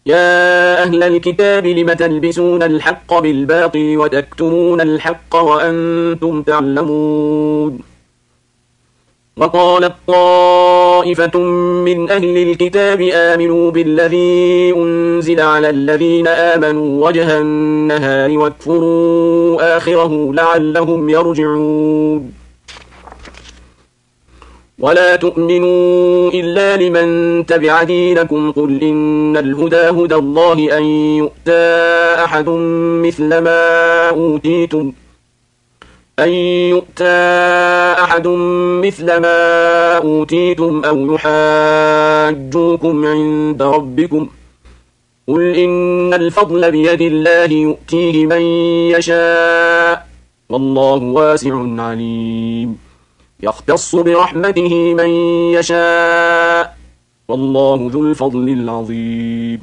يا أهل الكتاب لم تلبسون الحق بالباطل وتكتمون الحق وأنتم تعلمون. وقالت طائفة من أهل الكتاب آمنوا بالذي أنزل على الذين آمنوا وجه النهار واكفروا آخره لعلهم يرجعون. ولا تؤمنوا إلا لمن تبع دينكم قل إن الهدى هدى الله أن يؤتى أحد مثل ما أوتيتم أو يحاجوكم عند ربكم قل إن الفضل بيد الله يؤتيه من يشاء والله واسع عليم. يختص برحمته من يشاء والله ذو الفضل العظيم.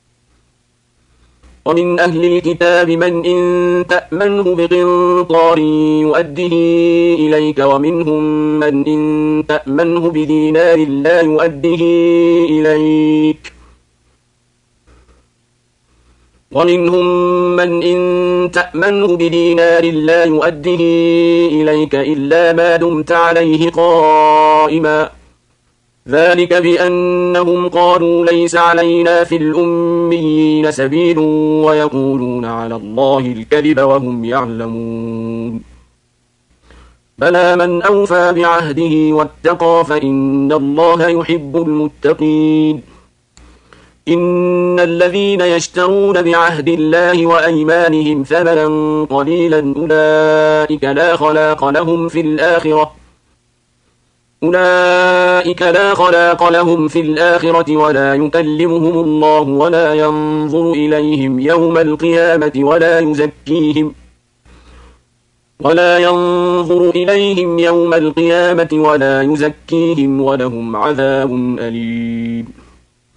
ومن أهل الكتاب من إن تأمنه بقنطار يؤده إليك ومنهم من إن تأمنه بدينار لا يؤده إليك إلا ما دمت عليه قائما ذلك بأنهم قالوا ليس علينا في الأميين سبيل ويقولون على الله الكذب وهم يعلمون. بلى من أوفى بعهده واتقى فإن الله يحب المتقين. إن الذين يشترون بعهد الله وأيمانهم ثمنا قليلا أولئك لا خلاق لهم في الآخرة ولا يكلمهم الله ولا ينظر إليهم يوم القيامة ولا يزكيهم ولهم عذاب أليم.